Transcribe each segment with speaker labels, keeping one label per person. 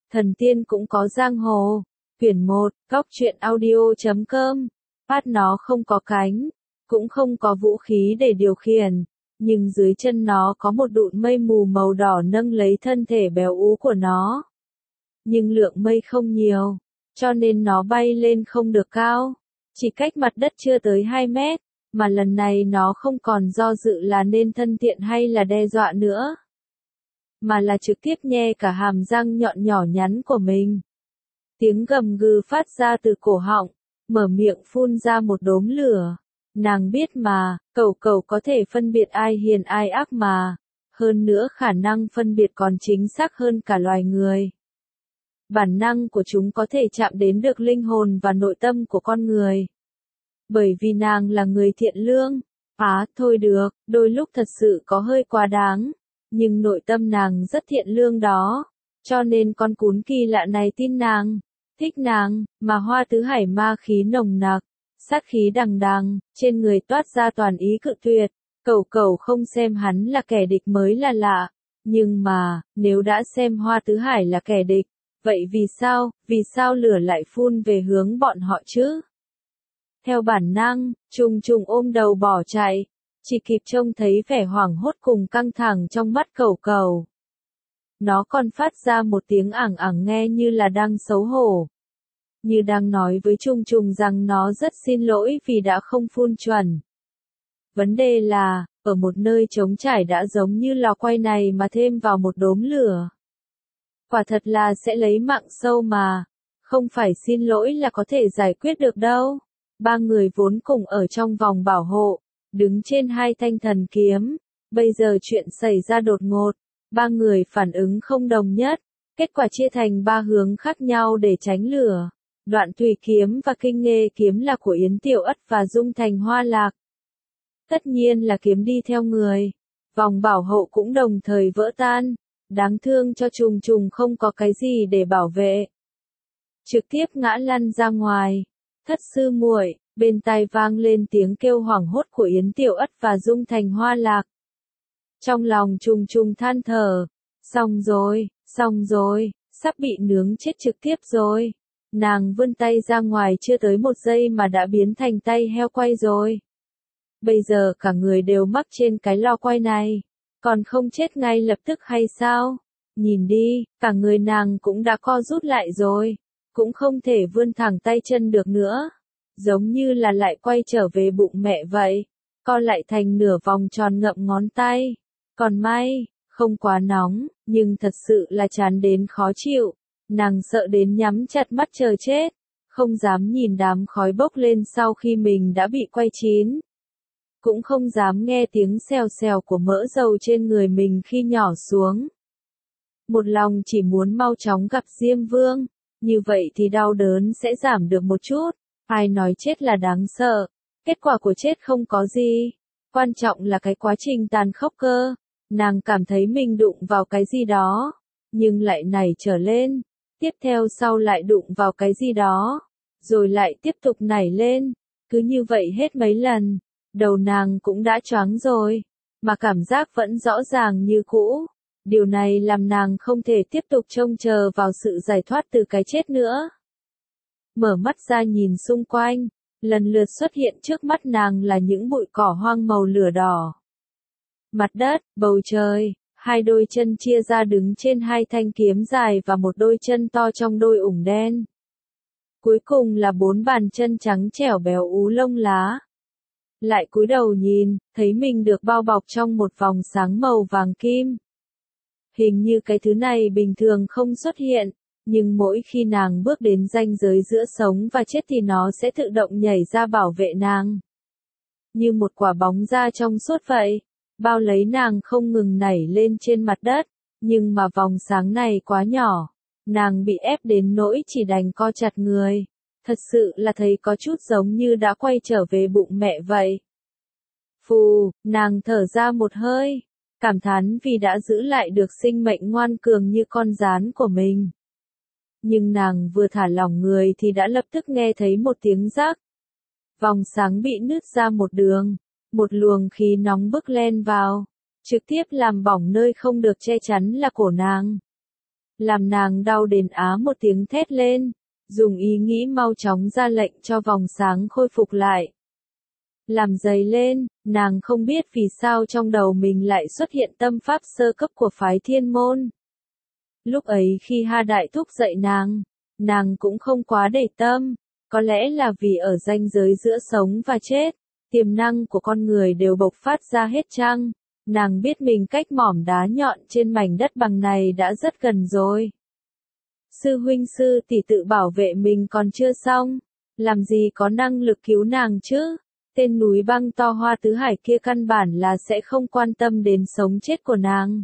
Speaker 1: Thần tiên cũng có giang hồ. Quyển 1, Góc truyện audio.com. Phát nó không có cánh, cũng không có vũ khí để điều khiển, nhưng dưới chân nó có một đụn mây mù màu đỏ nâng lấy thân thể béo ú của nó. Nhưng lượng mây không nhiều, cho nên nó bay lên không được cao, chỉ cách mặt đất chưa tới 2 mét, mà lần này nó không còn do dự là nên thân thiện hay là đe dọa nữa, mà là trực tiếp nhe cả hàm răng nhọn nhỏ nhắn của mình. Tiếng gầm gừ phát ra từ cổ họng, mở miệng phun ra một đốm lửa. Nàng biết mà, cẩu cẩu có thể phân biệt ai hiền ai ác mà, hơn nữa khả năng phân biệt còn chính xác hơn cả loài người. Bản năng của chúng có thể chạm đến được linh hồn và nội tâm của con người. Bởi vì nàng là người thiện lương. Thôi được, đôi lúc thật sự có hơi quá đáng, nhưng nội tâm nàng rất thiện lương đó, cho nên con cún kỳ lạ này tin nàng, thích nàng, mà Hoa Tứ Hải ma khí nồng nặc, sát khí đằng đằng, trên người toát ra toàn ý cự tuyệt. Cẩu cẩu không xem hắn là kẻ địch mới là lạ, nhưng mà, nếu đã xem Hoa Tứ Hải là kẻ địch, vậy vì sao lửa lại phun về hướng bọn họ chứ? Theo bản năng, trùng trùng ôm đầu bỏ chạy, chỉ kịp trông thấy vẻ hoảng hốt cùng căng thẳng trong mắt cẩu cẩu. Nó còn phát ra một tiếng ảng ảng nghe như là đang xấu hổ, như đang nói với trùng trùng rằng nó rất xin lỗi vì đã không phun chuẩn. Vấn đề là, ở một nơi trống trải đã giống như lò quay này mà thêm vào một đốm lửa, quả thật là sẽ lấy mạng sâu mà, không phải xin lỗi là có thể giải quyết được đâu. Ba người vốn cùng ở trong vòng bảo hộ, đứng trên hai thanh thần kiếm, bây giờ chuyện xảy ra đột ngột, ba người phản ứng không đồng nhất, kết quả chia thành ba hướng khác nhau để tránh lửa. Đoạn Thủy kiếm và Kinh Nghê kiếm là của Yến Tiểu Ất và Dung Thành Hoa Lạc. Tất nhiên là kiếm đi theo người, vòng bảo hộ cũng đồng thời vỡ tan, đáng thương cho trùng trùng không có cái gì để bảo vệ. Trực tiếp ngã lăn ra ngoài. Thất sư muội, bên tai vang lên tiếng kêu hoảng hốt của Yến Tiểu Ất và Dung Thành Hoa Lạc. Trong lòng trùng trùng than thở, xong rồi, sắp bị nướng chết trực tiếp rồi. Nàng vươn tay ra ngoài chưa tới một giây mà đã biến thành tay heo quay rồi. Bây giờ cả người đều mắc trên cái lò quay này, còn không chết ngay lập tức hay sao? Nhìn đi, cả người nàng cũng đã co rút lại rồi, cũng không thể vươn thẳng tay chân được nữa, giống như là lại quay trở về bụng mẹ vậy, co lại thành nửa vòng tròn ngậm ngón tay. Còn may, không quá nóng, nhưng thật sự là chán đến khó chịu, nàng sợ đến nhắm chặt mắt chờ chết, không dám nhìn đám khói bốc lên sau khi mình đã bị quay chín. Cũng không dám nghe tiếng xèo xèo của mỡ dầu trên người mình khi nhỏ xuống. Một lòng chỉ muốn mau chóng gặp Diêm Vương, như vậy thì đau đớn sẽ giảm được một chút. Ai nói chết là đáng sợ, kết quả của chết không có gì, quan trọng là cái quá trình tàn khốc cơ. Nàng cảm thấy mình đụng vào cái gì đó, nhưng lại nảy trở lên, tiếp theo sau lại đụng vào cái gì đó, rồi lại tiếp tục nảy lên, cứ như vậy hết mấy lần. Đầu nàng cũng đã choáng rồi, mà cảm giác vẫn rõ ràng như cũ. Điều này làm nàng không thể tiếp tục trông chờ vào sự giải thoát từ cái chết nữa. Mở mắt ra nhìn xung quanh, lần lượt xuất hiện trước mắt nàng là những bụi cỏ hoang màu lửa đỏ. Mặt đất, bầu trời, hai đôi chân chia ra đứng trên hai thanh kiếm dài và một đôi chân to trong đôi ủng đen. Cuối cùng là 4 bàn chân trắng trẻo béo ú lông lá. Lại cúi đầu nhìn, thấy mình được bao bọc trong một vòng sáng màu vàng kim. Hình như cái thứ này bình thường không xuất hiện, nhưng mỗi khi nàng bước đến ranh giới giữa sống và chết thì nó sẽ tự động nhảy ra bảo vệ nàng. Như một quả bóng da trong suốt vậy, bao lấy nàng không ngừng nảy lên trên mặt đất, nhưng mà vòng sáng này quá nhỏ, nàng bị ép đến nỗi chỉ đành co chặt người. Thật sự là thấy có chút giống như đã quay trở về bụng mẹ vậy. Phù, nàng thở ra một hơi, cảm thán vì đã giữ lại được sinh mệnh ngoan cường như con gián của mình. Nhưng nàng vừa thả lỏng người thì đã lập tức nghe thấy một tiếng rắc. Vòng sáng bị nứt ra một đường, một luồng khí nóng bức len vào, trực tiếp làm bỏng nơi không được che chắn là cổ nàng. làm nàng đau đến á một tiếng thét lên, dùng ý nghĩ mau chóng ra lệnh cho vòng sáng khôi phục lại. Làm dày lên, nàng không biết vì sao trong đầu mình lại xuất hiện tâm pháp sơ cấp của phái thiên môn. Lúc ấy khi Ha Đại Thúc dạy nàng cũng không quá để tâm, có lẽ là vì ở ranh giới giữa sống và chết, tiềm năng của con người đều bộc phát ra hết chăng, nàng biết mình cách mỏm đá nhọn trên mảnh đất bằng này đã rất gần rồi. Sư huynh sư tỷ tự bảo vệ mình còn chưa xong, làm gì có năng lực cứu nàng chứ? Tên núi băng to Hoa Tứ Hải kia căn bản là sẽ không quan tâm đến sống chết của nàng.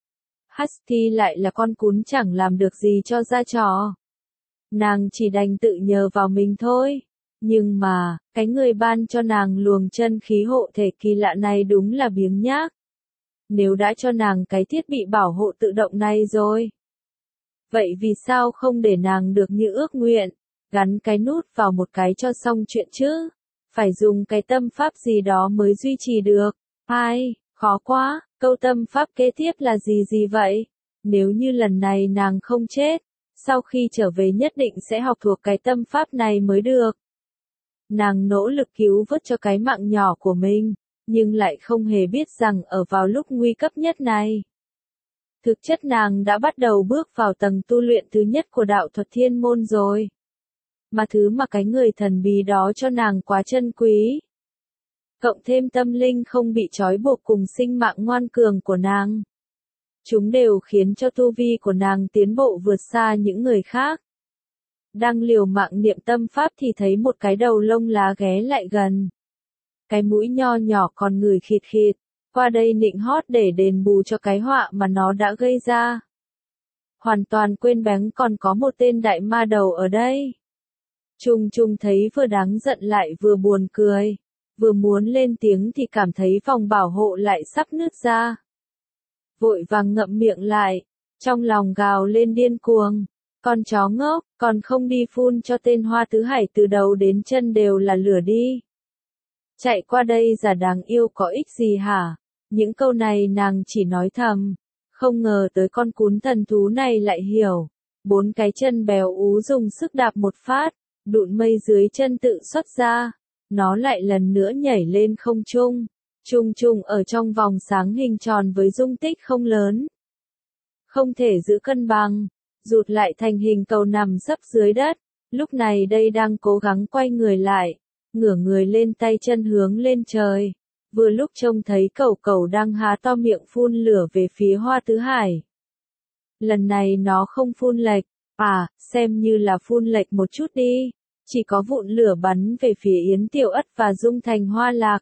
Speaker 1: Husky lại là con cún chẳng làm được gì cho ra trò. Nàng chỉ đành tự nhờ vào mình thôi. Nhưng mà, cái người ban cho nàng luồng chân khí hộ thể kỳ lạ này đúng là biếng nhác. Nếu đã cho nàng cái thiết bị bảo hộ tự động này rồi, vậy vì sao không để nàng được như ước nguyện, gắn cái nút vào một cái cho xong chuyện chứ? Phải dùng cái tâm pháp gì đó mới duy trì được. Ai, khó quá, câu tâm pháp kế tiếp là gì vậy? Nếu như lần này nàng không chết, sau khi trở về nhất định sẽ học thuộc cái tâm pháp này mới được. Nàng nỗ lực cứu vớt cho cái mạng nhỏ của mình, nhưng lại không hề biết rằng ở vào lúc nguy cấp nhất này, thực chất nàng đã bắt đầu bước vào tầng tu luyện thứ nhất của đạo thuật thiên môn rồi. Mà thứ mà cái người thần bí đó cho nàng quá chân quý. Cộng thêm tâm linh không bị trói buộc cùng sinh mạng ngoan cường của nàng. Chúng đều khiến cho tu vi của nàng tiến bộ vượt xa những người khác. Đang liều mạng niệm tâm pháp thì thấy một cái đầu lông lá ghé lại gần. Cái mũi nho nhỏ còn ngửi khịt khịt, qua đây nịnh hót để đền bù cho cái họa mà nó đã gây ra. Hoàn toàn quên bén còn có một tên đại ma đầu ở đây. Trung Trung thấy vừa đáng giận lại vừa buồn cười, vừa muốn lên tiếng thì cảm thấy vòng bảo hộ lại sắp nứt ra. Vội vàng ngậm miệng lại, trong lòng gào lên điên cuồng, con chó ngốc, còn không đi phun cho tên Hoa Tứ Hải từ đầu đến chân đều là lửa đi. Chạy qua đây giả đáng yêu có ích gì hả? Những câu này nàng chỉ nói thầm, không ngờ tới con cún thần thú này lại hiểu. 4 cái chân béo ú dùng sức đạp một phát, đụn mây dưới chân tự xuất ra, nó lại lần nữa nhảy lên không trung, trung trung ở trong vòng sáng hình tròn với dung tích không lớn. Không thể giữ cân bằng, rụt lại thành hình cầu nằm sấp dưới đất, lúc này đây đang cố gắng quay người lại, ngửa người lên tay chân hướng lên trời, vừa lúc trông thấy cẩu cẩu đang há to miệng phun lửa về phía Hoa Tứ Hải. Lần này nó không phun lệch, xem như là phun lệch một chút đi. Chỉ có vụn lửa bắn về phía Yến Tiểu Ất và Dung Thành Hoa Lạc.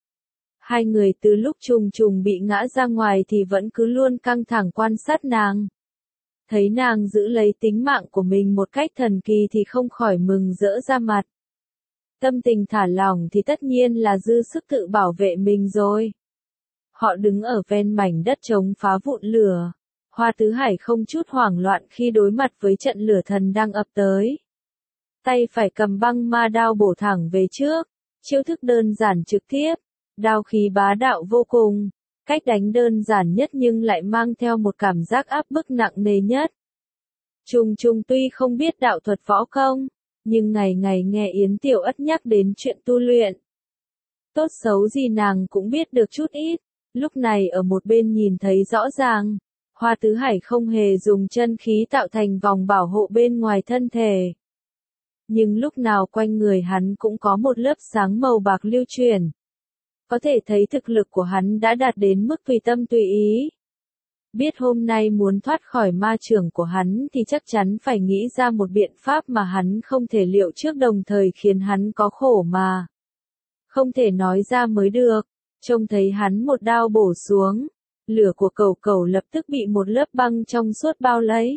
Speaker 1: Hai người từ lúc trùng trùng bị ngã ra ngoài thì vẫn cứ luôn căng thẳng quan sát nàng. Thấy nàng giữ lấy tính mạng của mình một cách thần kỳ thì không khỏi mừng rỡ ra mặt. Tâm tình thả lỏng thì tất nhiên là dư sức tự bảo vệ mình rồi. Họ đứng ở ven mảnh đất chống phá vụn lửa. Hoa Tứ Hải không chút hoảng loạn khi đối mặt với trận lửa thần đang ập tới. Tay phải cầm băng ma đao bổ thẳng về trước, chiêu thức đơn giản trực tiếp, đao khí bá đạo vô cùng, cách đánh đơn giản nhất nhưng lại mang theo một cảm giác áp bức nặng nề nhất. Trung Trung tuy không biết đạo thuật võ công, nhưng ngày ngày nghe Yến Tiểu Ất nhắc đến chuyện tu luyện. Tốt xấu gì nàng cũng biết được chút ít, lúc này ở một bên nhìn thấy rõ ràng, Hoa Tứ Hải không hề dùng chân khí tạo thành vòng bảo hộ bên ngoài thân thể. Nhưng lúc nào quanh người hắn cũng có một lớp sáng màu bạc lưu chuyển. Có thể thấy thực lực của hắn đã đạt đến mức tùy tâm tùy ý. Biết hôm nay muốn thoát khỏi ma chưởng của hắn thì chắc chắn phải nghĩ ra một biện pháp mà hắn không thể liệu trước đồng thời khiến hắn có khổ mà không thể nói ra mới được. Trông thấy hắn một đao bổ xuống, lửa của cẩu cẩu lập tức bị một lớp băng trong suốt bao lấy.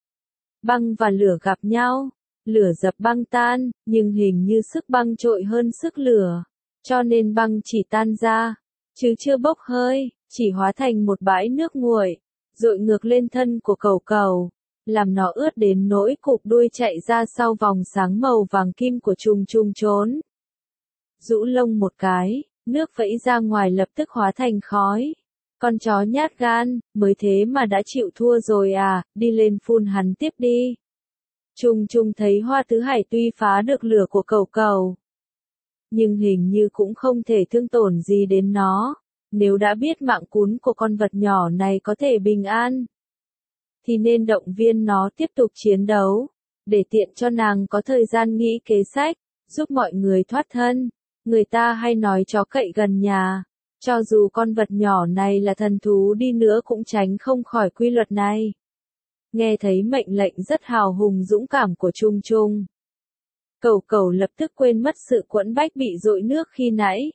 Speaker 1: Băng và lửa gặp nhau. Lửa dập băng tan, nhưng hình như sức băng trội hơn sức lửa, cho nên băng chỉ tan ra, chứ chưa bốc hơi, chỉ hóa thành một bãi nước nguội, dội ngược lên thân của cẩu cẩu, làm nó ướt đến nỗi cụp đuôi chạy ra sau vòng sáng màu vàng kim của Trung Trung trốn. Rũ lông một cái, nước vẫy ra ngoài lập tức hóa thành khói. Con chó nhát gan, mới thế mà đã chịu thua rồi à, đi lên phun hắn tiếp đi. Trung Trung thấy Hoa Tứ Hải tuy phá được lửa của cẩu cẩu, nhưng hình như cũng không thể thương tổn gì đến nó. Nếu đã biết mạng cún của con vật nhỏ này có thể bình an, thì nên động viên nó tiếp tục chiến đấu, để tiện cho nàng có thời gian nghĩ kế sách, giúp mọi người thoát thân. Người ta hay nói chó cậy gần nhà, cho dù con vật nhỏ này là thần thú đi nữa cũng tránh không khỏi quy luật này. Nghe thấy mệnh lệnh rất hào hùng dũng cảm của Trung Trung, cẩu cẩu lập tức quên mất sự quẫn bách bị dội nước khi nãy.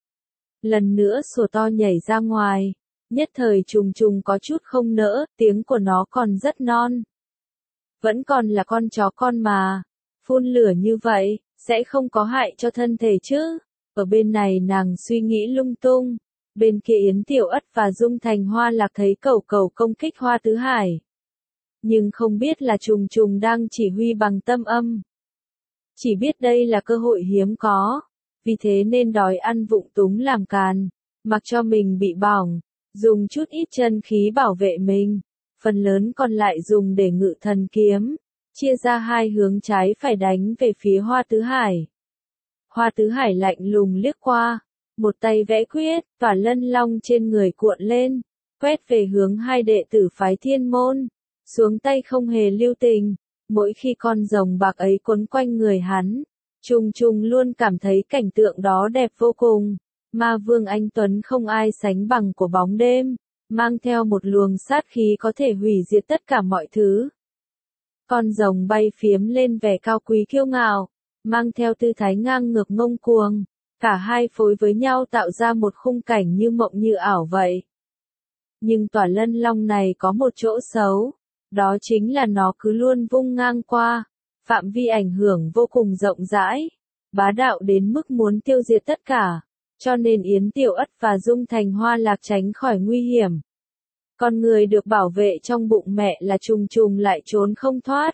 Speaker 1: Lần nữa sủa to nhảy ra ngoài, nhất thời Trung Trung có chút không nỡ, tiếng của nó còn rất non. Vẫn còn là con chó con mà, phun lửa như vậy, sẽ không có hại cho thân thể chứ. Ở bên này nàng suy nghĩ lung tung, bên kia Yến Tiểu Ất và Dung Thành Hoa Lạc thấy cẩu cẩu công kích Hoa Tứ Hải. Nhưng không biết là Trùng Trùng đang chỉ huy bằng tâm âm. Chỉ biết đây là cơ hội hiếm có, vì thế nên đòi ăn vụng túng làm càn, mặc cho mình bị bỏng, dùng chút ít chân khí bảo vệ mình, phần lớn còn lại dùng để ngự thần kiếm, chia ra hai hướng trái phải đánh về phía Hoa Tứ Hải. Hoa Tứ Hải lạnh lùng liếc qua, một tay vẽ quyết, tỏa lân long trên người cuộn lên, quét về hướng hai đệ tử phái Thiên Môn, xuống tay không hề lưu tình. Mỗi khi con rồng bạc ấy quấn quanh người hắn, Trung Trung luôn cảm thấy cảnh tượng đó đẹp vô cùng. Ma Vương anh tuấn không ai sánh bằng của bóng đêm, mang theo một luồng sát khí có thể hủy diệt tất cả mọi thứ. Con rồng bay phiếm lên vẻ cao quý kiêu ngạo, mang theo tư thái ngang ngược ngông cuồng, cả hai phối với nhau tạo ra một khung cảnh như mộng như ảo vậy. Nhưng tỏa lân long này có một chỗ xấu, đó chính là nó cứ luôn vung ngang qua, phạm vi ảnh hưởng vô cùng rộng rãi, bá đạo đến mức muốn tiêu diệt tất cả, cho nên Yến Tiểu Ất và Dung Thành Hoa Lạc tránh khỏi nguy hiểm. Con người được bảo vệ trong bụng mẹ là Trùng Trùng lại trốn không thoát.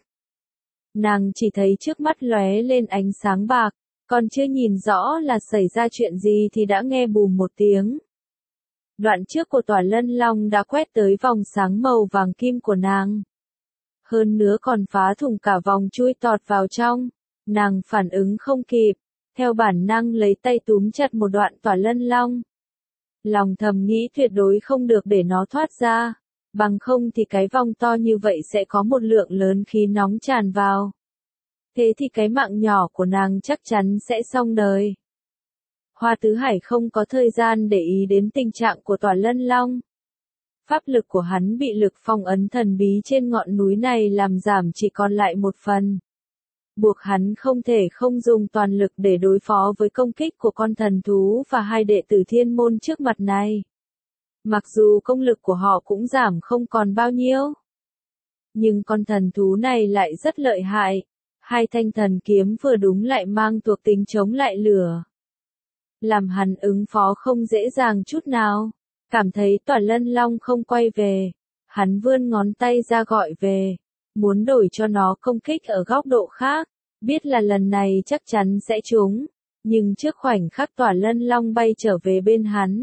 Speaker 1: Nàng chỉ thấy trước mắt lóe lên ánh sáng bạc, còn chưa nhìn rõ là xảy ra chuyện gì thì đã nghe bùm một tiếng. Đoạn trước của tỏa lân long đã quét tới vòng sáng màu vàng kim của nàng. Hơn nữa còn phá thủng cả vòng chui tọt vào trong. Nàng phản ứng không kịp, theo bản năng lấy tay túm chặt một đoạn tỏa lân long. Lòng thầm nghĩ tuyệt đối không được để nó thoát ra, bằng không thì cái vòng to như vậy sẽ có một lượng lớn khí nóng tràn vào. Thế thì cái mạng nhỏ của nàng chắc chắn sẽ xong đời. Hoa Tứ Hải không có thời gian để ý đến tình trạng của tỏa lân long. Pháp lực của hắn bị lực phong ấn thần bí trên ngọn núi này làm giảm chỉ còn lại một phần. Buộc hắn không thể không dùng toàn lực để đối phó với công kích của con thần thú và hai đệ tử Thiên Môn trước mặt này. Mặc dù công lực của họ cũng giảm không còn bao nhiêu, nhưng con thần thú này lại rất lợi hại. Hai thanh thần kiếm vừa đúng lại mang thuộc tính chống lại lửa, làm hắn ứng phó không dễ dàng chút nào. Cảm thấy tỏa lân long không quay về, hắn vươn ngón tay ra gọi về, muốn đổi cho nó công kích ở góc độ khác, biết là lần này chắc chắn sẽ trúng, nhưng trước khoảnh khắc tỏa lân long bay trở về bên hắn.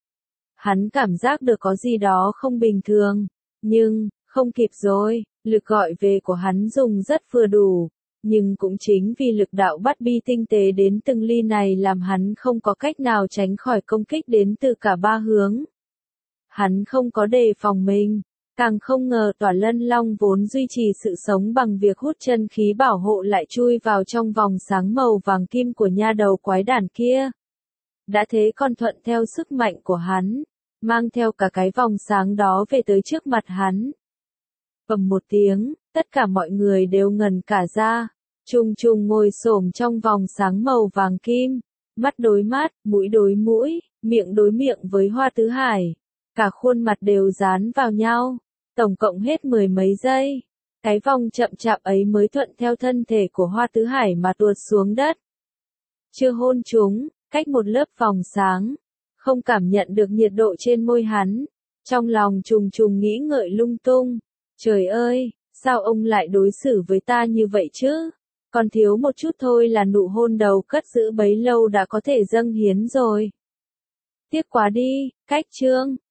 Speaker 1: Hắn cảm giác được có gì đó không bình thường, nhưng, không kịp rồi, lực gọi về của hắn dùng rất vừa đủ. Nhưng cũng chính vì lực đạo bắt bi tinh tế đến từng ly này làm hắn không có cách nào tránh khỏi công kích đến từ cả ba hướng. Hắn không có đề phòng mình, càng không ngờ tỏa lân long vốn duy trì sự sống bằng việc hút chân khí bảo hộ lại chui vào trong vòng sáng màu vàng kim của nha đầu quái đản kia. Đã thế còn thuận theo sức mạnh của hắn, mang theo cả cái vòng sáng đó về tới trước mặt hắn. Bầm một tiếng, tất cả mọi người đều ngẩn cả ra. Trung Trung ngồi xổm trong vòng sáng màu vàng kim, mắt đối mắt, mũi đối mũi, miệng đối miệng với Hoa Tứ Hải. Cả khuôn mặt đều dán vào nhau, tổng cộng hết 10 mấy giây. Cái vòng chậm chạp ấy mới thuận theo thân thể của Hoa Tứ Hải mà tuột xuống đất. Chưa hôn chúng, cách một lớp vòng sáng, không cảm nhận được nhiệt độ trên môi hắn. Trong lòng Trùng Trùng nghĩ ngợi lung tung. Trời ơi, sao ông lại đối xử với ta như vậy chứ? Còn thiếu một chút thôi là nụ hôn đầu cất giữ bấy lâu đã có thể dâng hiến rồi. Tiếc quá đi, cách chương.